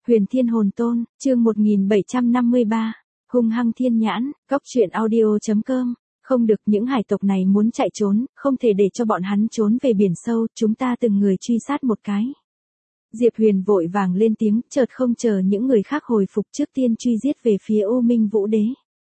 Huyền Thiên Hồn Tôn, chương 1753, hung hăng thiên nhãn, góc truyện audio.com. Không được, những hải tộc này muốn chạy trốn, không thể để cho bọn hắn trốn về biển sâu, chúng ta từng người truy sát một cái. Diệp Huyền vội vàng lên tiếng, chợt không chờ những người khác hồi phục, trước tiên truy giết về phía U Minh Vũ Đế.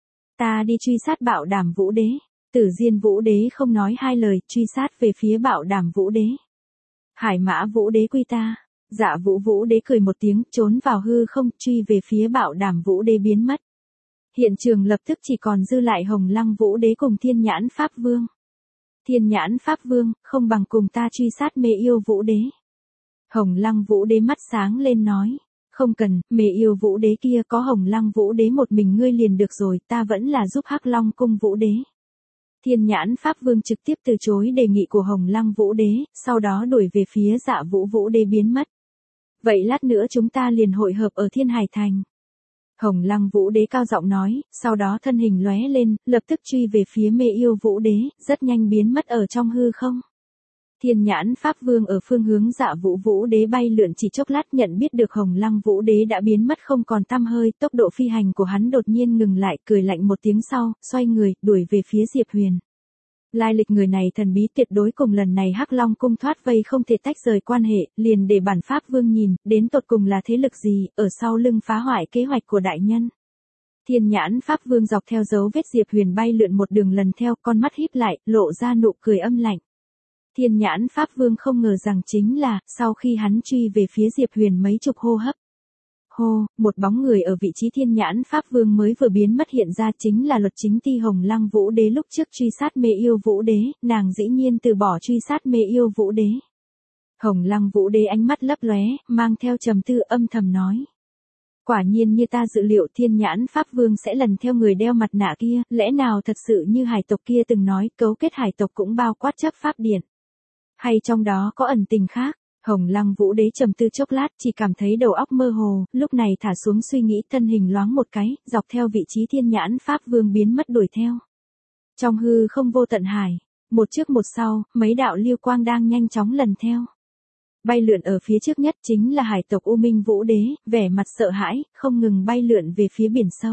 Ta đi truy sát Bạo Đàm Vũ Đế. Tử Diên Vũ Đế không nói hai lời, truy sát về phía Bạo Đàm Vũ Đế. Hải Mã Vũ Đế quy ta. Dạ Vũ Vũ Đế cười một tiếng, trốn vào hư không, truy về phía Bạo Đàm Vũ Đế biến mất. Hiện trường lập tức chỉ còn dư lại Hồng Lăng Vũ Đế cùng Thiên Nhãn Pháp Vương. Thiên Nhãn Pháp Vương, không bằng cùng ta truy sát Mê Yêu Vũ Đế. Hồng Lăng Vũ Đế mắt sáng lên nói, không cần, Mê Yêu Vũ Đế kia có Hồng Lăng Vũ Đế một mình ngươi liền được rồi, ta vẫn là giúp Hắc Long Cung Vũ Đế. Thiên Nhãn Pháp Vương trực tiếp từ chối đề nghị của Hồng Lăng Vũ Đế, sau đó đuổi về phía Dạ Vũ Vũ Đế biến mất. Vậy lát nữa chúng ta liền hội hợp ở Thiên Hải Thành. Hồng Lăng Vũ Đế cao giọng nói, sau đó thân hình lóe lên, lập tức truy về phía Mê Yêu Vũ Đế, rất nhanh biến mất ở trong hư không. Thiên Nhãn Pháp Vương ở phương hướng Dạ Vũ Vũ Đế bay lượn chỉ chốc lát, nhận biết được Hồng Lăng Vũ Đế đã biến mất không còn tăm hơi, tốc độ phi hành của hắn đột nhiên ngừng lại, cười lạnh một tiếng sau, xoay người, đuổi về phía Diệp Huyền. Lai lịch người này thần bí tuyệt đối, cùng lần này Hắc Long Cung thoát vây không thể tách rời quan hệ, liền để bản Pháp Vương nhìn, đến tột cùng là thế lực gì, ở sau lưng phá hoại kế hoạch của đại nhân. Thiên Nhãn Pháp Vương dọc theo dấu vết Diệp Huyền bay lượn một đường lần theo, con mắt híp lại, lộ ra nụ cười âm lạnh. Thiên Nhãn Pháp Vương không ngờ rằng chính là, sau khi hắn truy về phía Diệp Huyền mấy chục hô hấp. Hô, một bóng người ở vị trí Thiên Nhãn Pháp Vương mới vừa biến mất hiện ra, chính là Luật Chính Ti Hồng Lăng Vũ Đế. Lúc trước truy sát Mê Yêu Vũ Đế, nàng dĩ nhiên từ bỏ truy sát Mê Yêu Vũ Đế. Hồng Lăng Vũ Đế ánh mắt lấp lóe, mang theo trầm tư, âm thầm nói. Quả nhiên như ta dự liệu, Thiên Nhãn Pháp Vương sẽ lần theo người đeo mặt nạ kia, lẽ nào thật sự như hải tộc kia từng nói, cấu kết hải tộc cũng bao quát chấp pháp điện. Hay trong đó có ẩn tình khác? Hồng Lăng Vũ Đế trầm tư chốc lát, chỉ cảm thấy đầu óc mơ hồ, lúc này thả xuống suy nghĩ, thân hình loáng một cái, dọc theo vị trí Thiên Nhãn Pháp Vương biến mất đuổi theo. Trong hư không vô tận hải, một trước một sau, mấy đạo lưu quang đang nhanh chóng lần theo. Bay lượn ở phía trước nhất chính là hải tộc U Minh Vũ Đế, vẻ mặt sợ hãi, không ngừng bay lượn về phía biển sâu.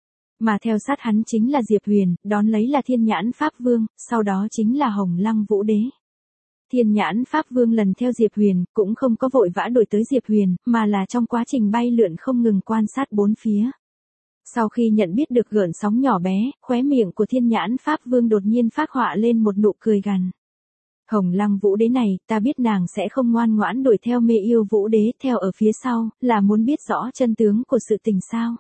Mà theo sát hắn chính là Diệp Huyền, đón lấy là Thiên Nhãn Pháp Vương, sau đó chính là Hồng Lăng Vũ Đế. Thiên Nhãn Pháp Vương lần theo Diệp Huyền, cũng không có vội vã đuổi tới Diệp Huyền, mà là trong quá trình bay lượn không ngừng quan sát bốn phía. Sau khi nhận biết được gợn sóng nhỏ bé, khóe miệng của Thiên Nhãn Pháp Vương đột nhiên phác họa lên một nụ cười gằn. Hồng Lăng Vũ Đế này, ta biết nàng sẽ không ngoan ngoãn đuổi theo Mê Yêu Vũ Đế, theo ở phía sau, là muốn biết rõ chân tướng của sự tình sao.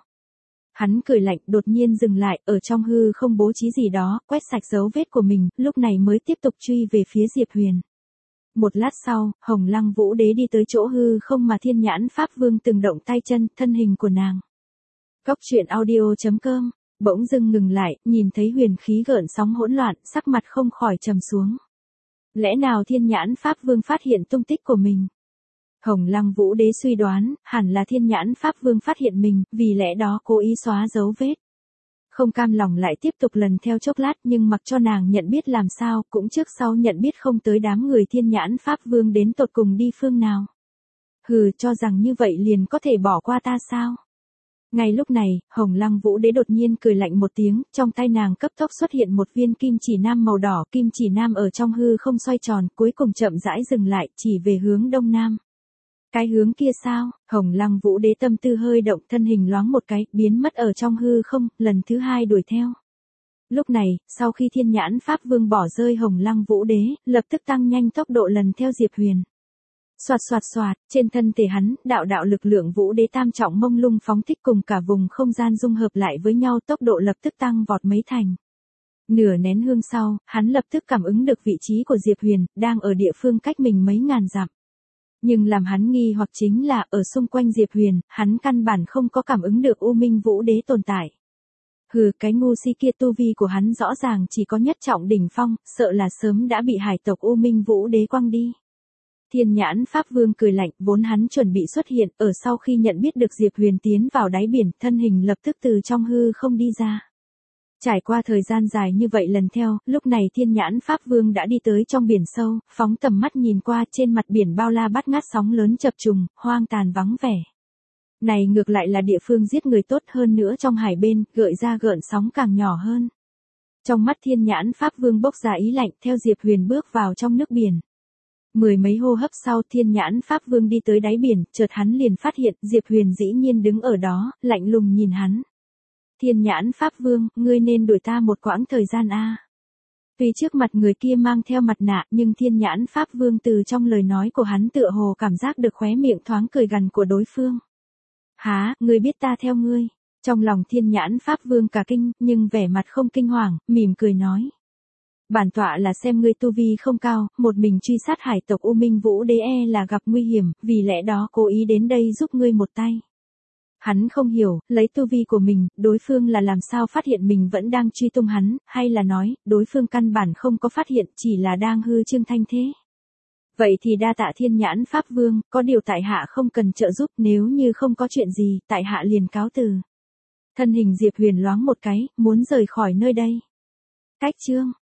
Hắn cười lạnh, đột nhiên dừng lại, ở trong hư không bố trí gì đó, quét sạch dấu vết của mình, lúc này mới tiếp tục truy về phía Diệp Huyền. Một lát sau, Hồng Lăng Vũ Đế đi tới chỗ hư không mà Thiên Nhãn Pháp Vương từng động tay chân, thân hình của nàng. Góc truyện audio.com, bỗng dưng ngừng lại, nhìn thấy huyền khí gợn sóng hỗn loạn, sắc mặt không khỏi trầm xuống. Lẽ nào Thiên Nhãn Pháp Vương phát hiện tung tích của mình? Hồng Lăng Vũ Đế suy đoán, hẳn là Thiên Nhãn Pháp Vương phát hiện mình, vì lẽ đó cố ý xóa dấu vết. Không cam lòng lại tiếp tục lần theo chốc lát, nhưng mặc cho nàng nhận biết làm sao, cũng trước sau nhận biết không tới đám người Thiên Nhãn Pháp Vương đến tột cùng đi phương nào. Hừ, cho rằng như vậy liền có thể bỏ qua ta sao? Ngay lúc này, Hồng Lăng Vũ Đế đột nhiên cười lạnh một tiếng, trong tay nàng cấp tốc xuất hiện một viên kim chỉ nam màu đỏ, kim chỉ nam ở trong hư không xoay tròn, cuối cùng chậm rãi dừng lại, chỉ về hướng đông nam. Cái hướng kia sao? Hồng Lăng Vũ Đế tâm tư hơi động, thân hình loáng một cái, biến mất ở trong hư không, lần thứ hai đuổi theo. Lúc này, sau khi Thiên Nhãn Pháp Vương bỏ rơi Hồng Lăng Vũ Đế, lập tức tăng nhanh tốc độ lần theo Diệp Huyền. Soạt soạt soạt, trên thân thể hắn, đạo đạo lực lượng Vũ Đế tam trọng mông lung phóng thích cùng cả vùng không gian dung hợp lại với nhau, tốc độ lập tức tăng vọt mấy thành. Nửa nén hương sau, hắn lập tức cảm ứng được vị trí của Diệp Huyền, đang ở địa phương cách mình mấy ngàn dặm. Nhưng làm hắn nghi hoặc chính là, ở xung quanh Diệp Huyền, hắn căn bản không có cảm ứng được U Minh Vũ Đế tồn tại. Hừ, cái ngu si kia, tu vi của hắn rõ ràng chỉ có nhất trọng đỉnh phong, sợ là sớm đã bị hải tộc U Minh Vũ Đế quăng đi. Thiên Nhãn Pháp Vương cười lạnh, vốn hắn chuẩn bị xuất hiện, ở sau khi nhận biết được Diệp Huyền tiến vào đáy biển, thân hình lập tức từ trong hư không đi ra. Trải qua thời gian dài như vậy lần theo, lúc này Thiên Nhãn Pháp Vương đã đi tới trong biển sâu, phóng tầm mắt nhìn qua, trên mặt biển bao la bát ngát, sóng lớn chập trùng, hoang tàn vắng vẻ. Này ngược lại là địa phương giết người tốt hơn nữa trong hải bên, gợi ra gợn sóng càng nhỏ hơn. Trong mắt Thiên Nhãn Pháp Vương bốc ra ý lạnh, theo Diệp Huyền bước vào trong nước biển. Mười mấy hô hấp sau, Thiên Nhãn Pháp Vương đi tới đáy biển, chợt hắn liền phát hiện Diệp Huyền dĩ nhiên đứng ở đó, lạnh lùng nhìn hắn. Thiên Nhãn Pháp Vương, ngươi nên đuổi ta một quãng thời gian a. Tuy trước mặt người kia mang theo mặt nạ, nhưng Thiên Nhãn Pháp Vương từ trong lời nói của hắn tựa hồ cảm giác được khóe miệng thoáng cười gằn của đối phương. Hả, ngươi biết ta theo ngươi? Trong lòng Thiên Nhãn Pháp Vương cả kinh, nhưng vẻ mặt không kinh hoàng, mỉm cười nói. Bản tọa là xem ngươi tu vi không cao, một mình truy sát hải tộc U Minh Vũ Đế là gặp nguy hiểm, vì lẽ đó cố ý đến đây giúp ngươi một tay. Hắn không hiểu, lấy tu vi của mình, đối phương là làm sao phát hiện mình vẫn đang truy tung hắn, hay là nói, đối phương căn bản không có phát hiện, chỉ là đang hư trương thanh thế. Vậy thì đa tạ Thiên Nhãn Pháp Vương, có điều tại hạ không cần trợ giúp, nếu như không có chuyện gì, tại hạ liền cáo từ. Thân hình Diệp Huyền loáng một cái, muốn rời khỏi nơi đây. Cách chương